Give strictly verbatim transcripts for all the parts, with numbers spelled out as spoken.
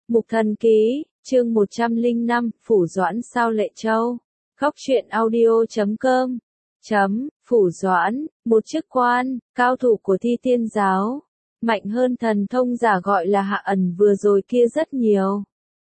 Mục Thần Ký, chương một trăm lẻ năm, Phủ Doãn sao Lệ Châu. Góc truyện audio chấm com. Chấm, Phủ Doãn, một chức quan, cao thủ của Thi Tiên giáo. Mạnh hơn thần thông giả gọi là Hạ Ẩn vừa rồi kia rất nhiều.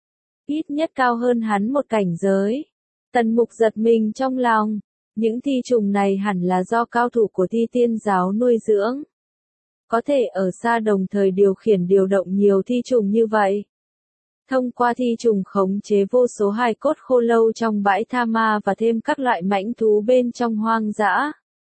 Ít nhất cao hơn hắn một cảnh giới. Tần Mục giật mình trong lòng. Những thi trùng này hẳn là do cao thủ của Thi Tiên giáo nuôi dưỡng. Có thể ở xa đồng thời điều khiển điều động nhiều thi trùng như vậy. Thông qua thi trùng khống chế vô số hài cốt khô lâu trong bãi tha ma và thêm các loại mãnh thú bên trong hoang dã.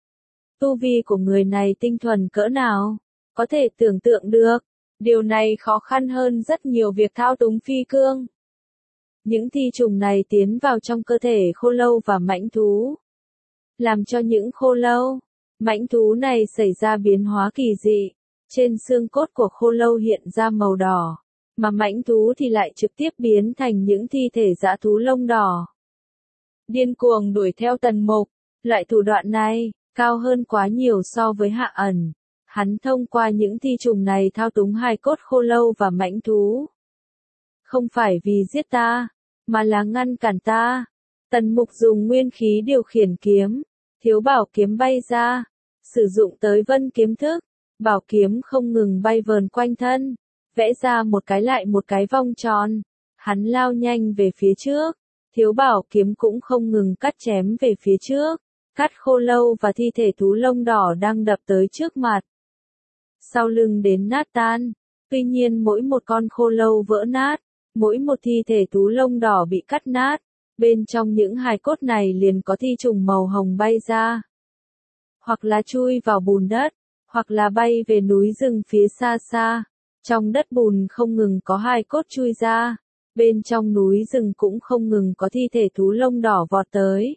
Tu vi của người này tinh thuần cỡ nào? Có thể tưởng tượng được. Điều này khó khăn hơn rất nhiều việc thao túng phi cương. Những thi trùng này tiến vào trong cơ thể khô lâu và mãnh thú. Làm cho những khô lâu, mãnh thú này xảy ra biến hóa kỳ dị. Trên xương cốt của khô lâu hiện ra màu đỏ. Mà mãnh thú thì lại trực tiếp biến thành những thi thể dã thú lông đỏ. Điên cuồng đuổi theo Tần Mục, loại thủ đoạn này, cao hơn quá nhiều so với Hạ Ẩn. Hắn thông qua những thi trùng này thao túng hài cốt khô lâu và mãnh thú. Không phải vì giết ta, mà là ngăn cản ta. Tần Mục dùng nguyên khí điều khiển kiếm, thiếu bảo kiếm bay ra, sử dụng tới vân kiếm thức, bảo kiếm không ngừng bay vờn quanh thân. Vẽ ra một cái lại một cái vòng tròn. Hắn lao nhanh về phía trước. Thiếu bảo kiếm cũng không ngừng cắt chém về phía trước. Cắt khô lâu và thi thể thú lông đỏ đang đập tới trước mặt. Sau lưng đến nát tan. Tuy nhiên mỗi một con khô lâu vỡ nát. Mỗi một thi thể thú lông đỏ bị cắt nát. Bên trong những hài cốt này liền có thi trùng màu hồng bay ra. Hoặc là chui vào bùn đất. Hoặc là bay về núi rừng phía xa xa. Trong đất bùn không ngừng có hài cốt chui ra, bên trong núi rừng cũng không ngừng có thi thể thú lông đỏ vọt tới.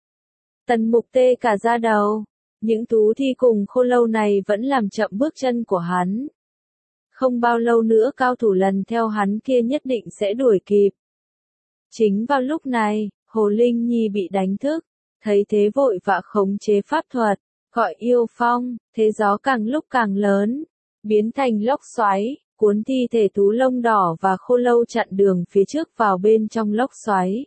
Tần Mục tê cả da đầu, những thú thi cùng khô lâu này vẫn làm chậm bước chân của hắn. Không bao lâu nữa cao thủ lần theo hắn kia nhất định sẽ đuổi kịp. Chính vào lúc này, Hồ Linh Nhi bị đánh thức, thấy thế vội vã khống chế pháp thuật, gọi yêu phong, thế gió càng lúc càng lớn. Biến thành lốc xoáy, cuốn thi thể thú lông đỏ và khô lâu chặn đường phía trước vào bên trong lốc xoáy.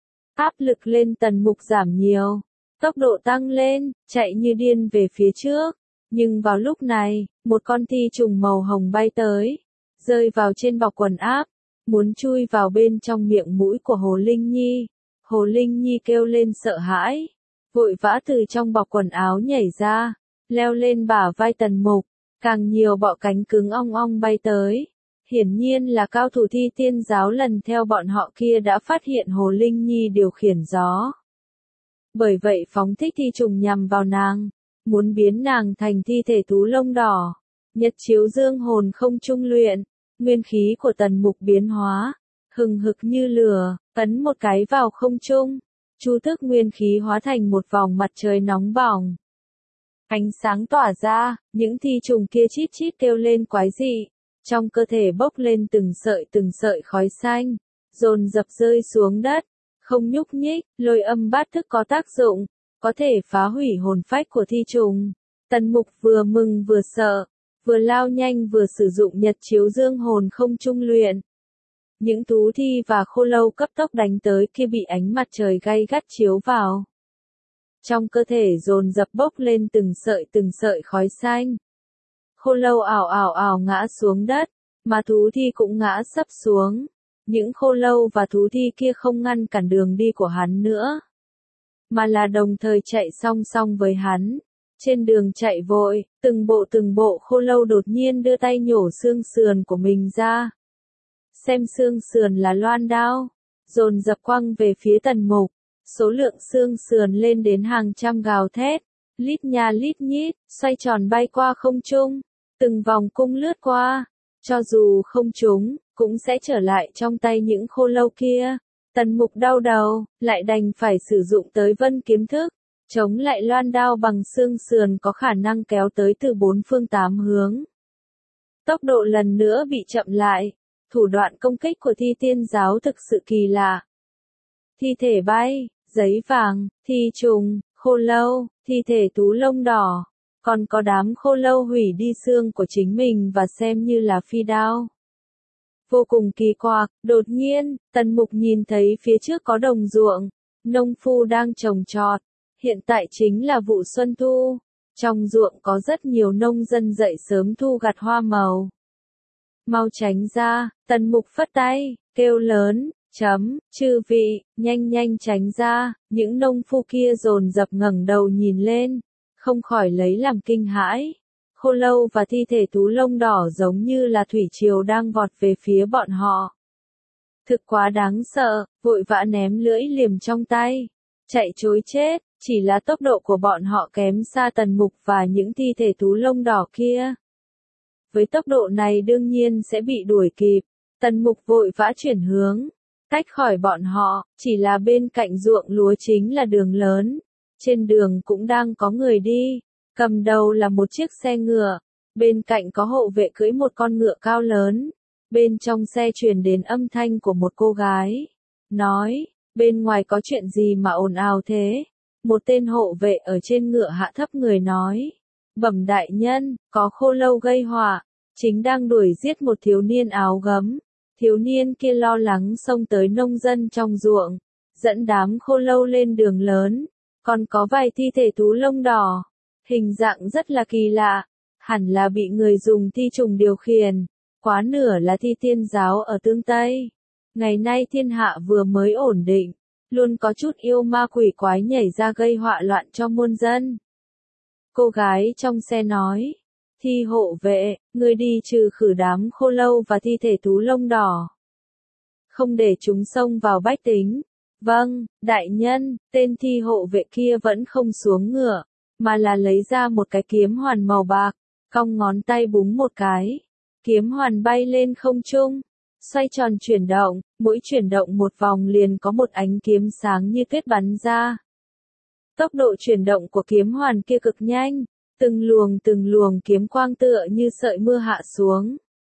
Áp lực lên Tần Mục giảm nhiều, tốc độ tăng lên, chạy như điên về phía trước. Nhưng vào lúc này, một con thi trùng màu hồng bay tới, rơi vào trên bọc quần áp, muốn chui vào bên trong miệng mũi của Hồ Linh Nhi. Hồ Linh Nhi kêu lên sợ hãi, vội vã từ trong bọc quần áo nhảy ra, leo lên bả vai Tần Mục. Càng nhiều bọ cánh cứng ong ong bay tới. Hiển nhiên là cao thủ Thi Tiên giáo lần theo bọn họ kia đã phát hiện Hồ Linh Nhi điều khiển gió. Bởi vậy phóng thích thi trùng nhằm vào nàng, muốn biến nàng thành thi thể thú lông đỏ. Nhật chiếu dương hồn không trung luyện, nguyên khí của Tần Mục biến hóa, hừng hực như lửa, ấn một cái vào không trung. Chu thức nguyên khí hóa thành một vòng mặt trời nóng bỏng. Ánh sáng tỏa ra, những thi trùng kia chít chít kêu lên quái dị, trong cơ thể bốc lên từng sợi từng sợi khói xanh, dồn dập rơi xuống đất, không nhúc nhích. Lôi âm bát thức có tác dụng, có thể phá hủy hồn phách của thi trùng. Tần Mục vừa mừng vừa sợ, vừa lao nhanh vừa sử dụng nhật chiếu dương hồn không trung luyện. Những thú thi và khô lâu cấp tốc đánh tới kia bị ánh mặt trời gay gắt chiếu vào. Trong cơ thể dồn dập bốc lên từng sợi từng sợi khói xanh. Khô lâu ảo ảo ảo ngã xuống đất, mà thú thi cũng ngã sấp xuống. Những khô lâu và thú thi kia không ngăn cản đường đi của hắn nữa, mà là đồng thời chạy song song với hắn. Trên đường chạy vội, từng bộ từng bộ khô lâu đột nhiên đưa tay nhổ xương sườn của mình ra. Xem xương sườn là loan đao, dồn dập quăng về phía Tần Mục. Số lượng xương sườn lên đến hàng trăm gào thét, lít nha lít nhít, xoay tròn bay qua không trung, từng vòng cung lướt qua, cho dù không trúng, cũng sẽ trở lại trong tay những khô lâu kia. Tần Mục đau đầu, lại đành phải sử dụng tới vân kiếm thức, chống lại loan đao bằng xương sườn có khả năng kéo tới từ bốn phương tám hướng. Tốc độ lần nữa bị chậm lại, thủ đoạn công kích của Thi Tiên giáo thực sự kỳ lạ. Thi thể bay, giấy vàng, thi trùng, khô lâu, thi thể thú lông đỏ, còn có đám khô lâu hủy đi xương của chính mình và xem như là phi đao. Vô cùng kỳ quặc, đột nhiên, Tần Mục nhìn thấy phía trước có đồng ruộng, nông phu đang trồng trọt. Hiện tại chính là vụ xuân thu. Trong ruộng có rất nhiều nông dân dậy sớm thu gặt hoa màu. Mau tránh ra, Tần Mục phất tay, kêu lớn, chấm, chư vị, nhanh nhanh tránh ra, những nông phu kia dồn dập ngẩng đầu nhìn lên, không khỏi lấy làm kinh hãi. Khô lâu và thi thể thú lông đỏ giống như là thủy triều đang vọt về phía bọn họ. Thực quá đáng sợ, vội vã ném lưỡi liềm trong tay, chạy trối chết, chỉ là tốc độ của bọn họ kém xa Tần Mục và những thi thể thú lông đỏ kia. Với tốc độ này đương nhiên sẽ bị đuổi kịp, Tần Mục vội vã chuyển hướng, tách khỏi bọn họ, chỉ là bên cạnh ruộng lúa chính là đường lớn, trên đường cũng đang có người đi, cầm đầu là một chiếc xe ngựa, bên cạnh có hộ vệ cưỡi một con ngựa cao lớn, bên trong xe truyền đến âm thanh của một cô gái, nói, bên ngoài có chuyện gì mà ồn ào thế? Một tên hộ vệ ở trên ngựa hạ thấp người nói, bẩm đại nhân, có khô lâu gây họa, chính đang đuổi giết một thiếu niên áo gấm. Thiếu niên kia lo lắng xông tới nông dân trong ruộng, dẫn đám khô lâu lên đường lớn, còn có vài thi thể thú lông đỏ, hình dạng rất là kỳ lạ, hẳn là bị người dùng thi trùng điều khiển, quá nửa là thi tiên giáo ở tương Tây. Ngày nay thiên hạ vừa mới ổn định, luôn có chút yêu ma quỷ quái nhảy ra gây họa loạn cho muôn dân. Cô gái trong xe nói, thi hộ vệ, người đi trừ khử đám khô lâu và thi thể thú lông đỏ. Không để chúng xông vào bách tính. Vâng, đại nhân, tên thi hộ vệ kia vẫn không xuống ngựa, mà là lấy ra một cái kiếm hoàn màu bạc, cong ngón tay búng một cái. Kiếm hoàn bay lên không trung, xoay tròn chuyển động, mỗi chuyển động một vòng liền có một ánh kiếm sáng như tuyết bắn ra. Tốc độ chuyển động của kiếm hoàn kia cực nhanh, từng luồng từng luồng kiếm quang tựa như sợi mưa hạ xuống.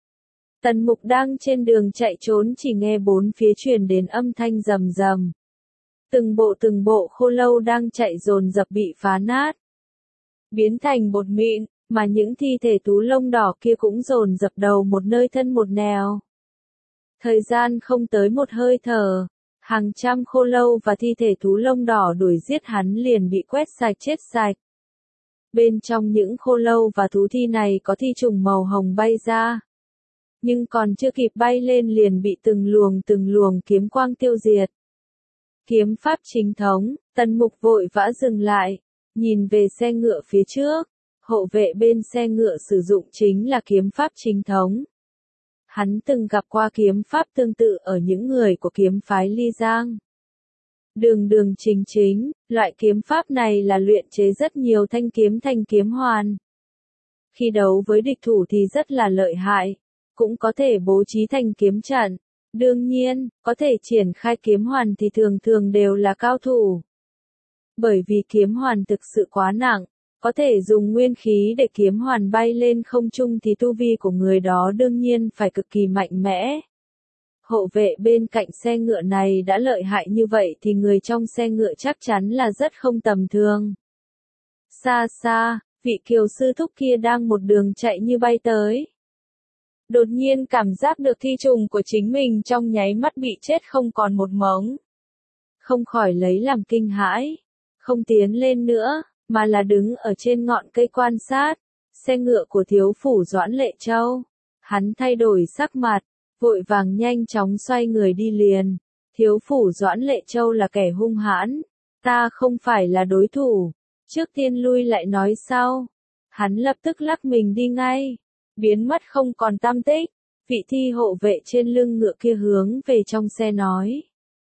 Tần Mục đang trên đường chạy trốn chỉ nghe bốn phía truyền đến âm thanh rầm rầm. Từng bộ từng bộ khô lâu đang chạy dồn dập bị phá nát, biến thành bột mịn, mà những thi thể thú lông đỏ kia cũng dồn dập đầu một nơi thân một nẻo. Thời gian không tới một hơi thở, hàng trăm khô lâu và thi thể thú lông đỏ đuổi giết hắn liền bị quét sạch chết sạch. Bên trong những khô lâu và thú thi này có thi trùng màu hồng bay ra. Nhưng còn chưa kịp bay lên liền bị từng luồng từng luồng kiếm quang tiêu diệt. Kiếm pháp chính thống, Tần Mục vội vã dừng lại, nhìn về xe ngựa phía trước, hộ vệ bên xe ngựa sử dụng chính là kiếm pháp chính thống. Hắn từng gặp qua kiếm pháp tương tự ở những người của kiếm phái Ly Giang. Đường đường chính chính, loại kiếm pháp này là luyện chế rất nhiều thanh kiếm thành kiếm hoàn. Khi đấu với địch thủ thì rất là lợi hại, cũng có thể bố trí thành kiếm trận. Đương nhiên, có thể triển khai kiếm hoàn thì thường thường đều là cao thủ. Bởi vì kiếm hoàn thực sự quá nặng, có thể dùng nguyên khí để kiếm hoàn bay lên không trung thì tu vi của người đó đương nhiên phải cực kỳ mạnh mẽ. Hộ vệ bên cạnh xe ngựa này đã lợi hại như vậy thì người trong xe ngựa chắc chắn là rất không tầm thường. Xa xa, vị kiều sư thúc kia đang một đường chạy như bay tới. Đột nhiên cảm giác được thi trùng của chính mình trong nháy mắt bị chết không còn một mống. Không khỏi lấy làm kinh hãi, không tiến lên nữa, mà là đứng ở trên ngọn cây quan sát, xe ngựa của thiếu phủ Doãn Lệ Châu. Hắn thay đổi sắc mặt, vội vàng nhanh chóng xoay người đi liền. Thiếu phủ Doãn Lệ Châu là kẻ hung hãn, ta không phải là đối thủ, trước tiên lui lại nói sau. Hắn lập tức lắc mình đi ngay, biến mất không còn tăm tích. Vị thi hộ vệ trên lưng ngựa kia hướng về trong xe nói.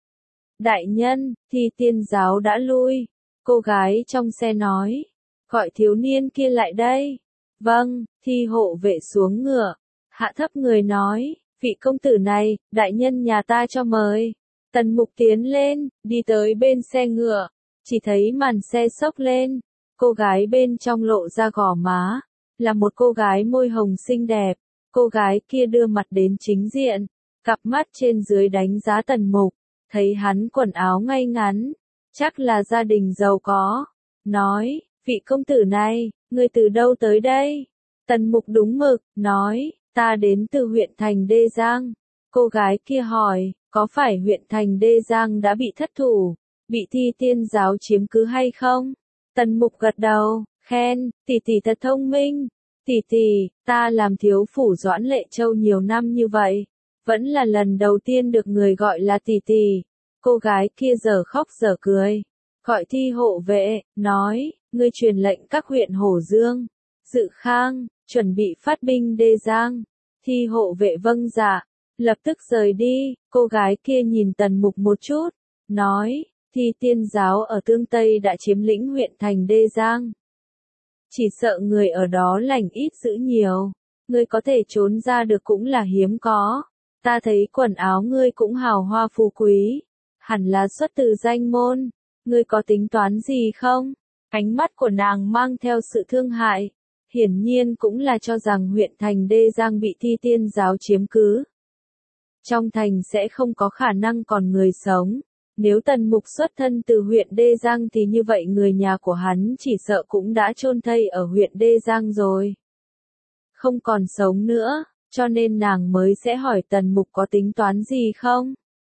Đại nhân, thi tiên giáo đã lui. Cô gái trong xe nói. Gọi thiếu niên kia lại đây. Vâng, thi hộ vệ xuống ngựa. Hạ thấp người nói. Vị công tử này, đại nhân nhà ta cho mời. Tần Mục tiến lên, đi tới bên xe ngựa. Chỉ thấy màn xe xốc lên. Cô gái bên trong lộ ra gò má. Là một cô gái môi hồng xinh đẹp. Cô gái kia đưa mặt đến chính diện. Cặp mắt trên dưới đánh giá Tần Mục. Thấy hắn quần áo ngay ngắn. Chắc là gia đình giàu có. Nói, vị công tử này, ngươi từ đâu tới đây? Tần Mục đúng mực, nói, ta đến từ huyện thành Đê Giang. Cô gái kia hỏi, có phải huyện thành Đê Giang đã bị thất thủ, bị Thi Tiên giáo chiếm cứ hay không? Tần Mục gật đầu, khen, tỷ tỷ thật thông minh. Tỷ tỷ, ta làm thiếu phủ Doãn Lệ Châu nhiều năm như vậy, vẫn là lần đầu tiên được người gọi là tỷ tỷ. Cô gái kia giờ khóc giờ cười, gọi Thi hộ vệ, nói, ngươi truyền lệnh các huyện Hổ Dương, Dự Khang, chuẩn bị phát binh Đê Giang. Thi hộ vệ vâng dạ, lập tức rời đi. Cô gái kia nhìn Tần Mục một chút, nói, Thi Tiên giáo ở Tương Tây đã chiếm lĩnh huyện thành Đê Giang. Chỉ sợ người ở đó lành ít dữ nhiều, ngươi có thể trốn ra được cũng là hiếm có. Ta thấy quần áo ngươi cũng hào hoa phú quý, hẳn là xuất từ danh môn, ngươi có tính toán gì không? Ánh mắt của nàng mang theo sự thương hại, hiển nhiên cũng là cho rằng huyện thành Đê Giang bị Thi Tiên giáo chiếm cứ. Trong thành sẽ không có khả năng còn người sống. Nếu Tần Mục xuất thân từ huyện Đê Giang thì như vậy người nhà của hắn chỉ sợ cũng đã chôn thây ở huyện Đê Giang rồi. Không còn sống nữa, cho nên nàng mới sẽ hỏi Tần Mục có tính toán gì không?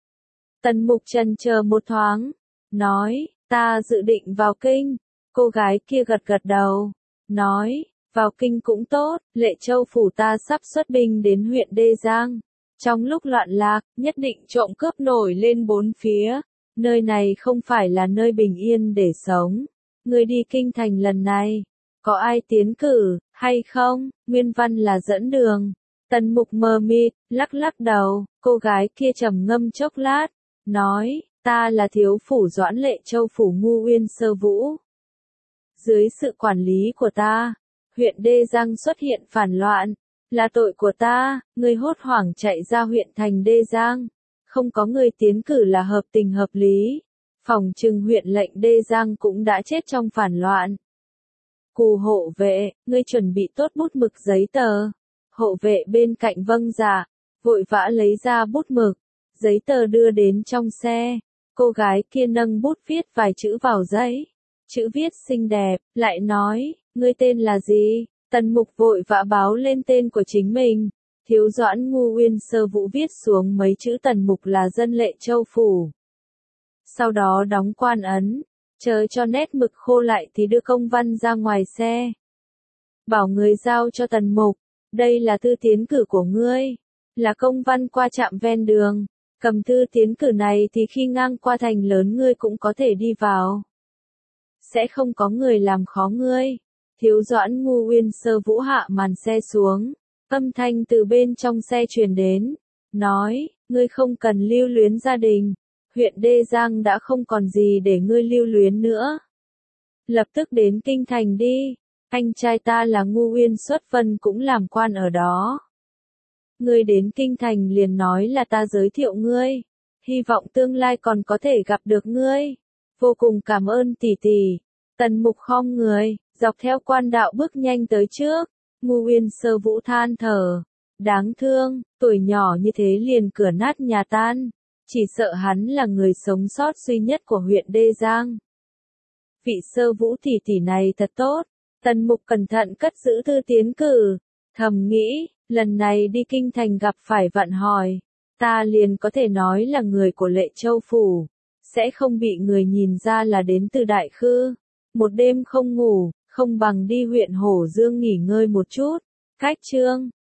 Tần Mục chần chờ một thoáng, nói, ta dự định vào kinh. Cô gái kia gật gật đầu, nói, vào kinh cũng tốt, Lệ Châu phủ ta sắp xuất binh đến huyện Đê Giang. Trong lúc loạn lạc, nhất định trộm cướp nổi lên bốn phía. Nơi này không phải là nơi bình yên để sống. Người đi kinh thành lần này, có ai tiến cử, hay không? Nguyên văn là dẫn đường. Tần Mục mờ mịt, lắc lắc đầu, cô gái kia trầm ngâm chốc lát, nói, ta là thiếu phủ Doãn Lệ Châu phủ Ngu Uyên Sơ Vũ. Dưới sự quản lý của ta, huyện Đê Giang xuất hiện phản loạn, là tội của ta, người hốt hoảng chạy ra huyện thành Đê Giang. Không có người tiến cử là hợp tình hợp lý. Phòng trừng huyện lệnh Đê Giang cũng đã chết trong phản loạn. Cù hộ vệ, ngươi chuẩn bị tốt bút mực giấy tờ. Hộ vệ bên cạnh vâng dạ, vội vã lấy ra bút mực, giấy tờ đưa đến trong xe. Cô gái kia nâng bút viết vài chữ vào giấy. Chữ viết xinh đẹp, lại nói, ngươi tên là gì? Tần Mục vội vã báo lên tên của chính mình. Thiếu Doãn Ngu Uyên Sơ Vũ viết xuống mấy chữ Tần Mục là dân Lệ Châu phủ. Sau đó đóng quan ấn, chờ cho nét mực khô lại thì đưa công văn ra ngoài xe. Bảo người giao cho Tần Mục, đây là thư tiến cử của ngươi, là công văn qua trạm ven đường. Cầm thư tiến cử này thì khi ngang qua thành lớn ngươi cũng có thể đi vào. Sẽ không có người làm khó ngươi. Thiếu Doãn Ngu Uyên Sơ Vũ hạ màn xe xuống. Âm thanh từ bên trong xe truyền đến, nói, ngươi không cần lưu luyến gia đình, huyện Đê Giang đã không còn gì để ngươi lưu luyến nữa. Lập tức đến kinh thành đi, anh trai ta là Ngu Uyên Xuất Vân cũng làm quan ở đó. Ngươi đến kinh thành liền nói là ta giới thiệu ngươi, hy vọng tương lai còn có thể gặp được ngươi. Vô cùng cảm ơn tỷ tỷ. Tần Mục khom người, dọc theo quan đạo bước nhanh tới trước. Ngu Uyên Sơ Vũ than thở, đáng thương, tuổi nhỏ như thế liền cửa nát nhà tan, chỉ sợ hắn là người sống sót duy nhất của huyện Đê Giang. Vị Sơ Vũ tỷ tỷ này thật tốt. Tần Mục cẩn thận cất giữ thư tiến cử, thầm nghĩ, lần này đi kinh thành gặp phải vạn hỏi, ta liền có thể nói là người của Lệ Châu phủ, sẽ không bị người nhìn ra là đến từ Đại Khư. Một đêm không ngủ, không bằng đi huyện Hổ Dương nghỉ ngơi một chút. Cách chương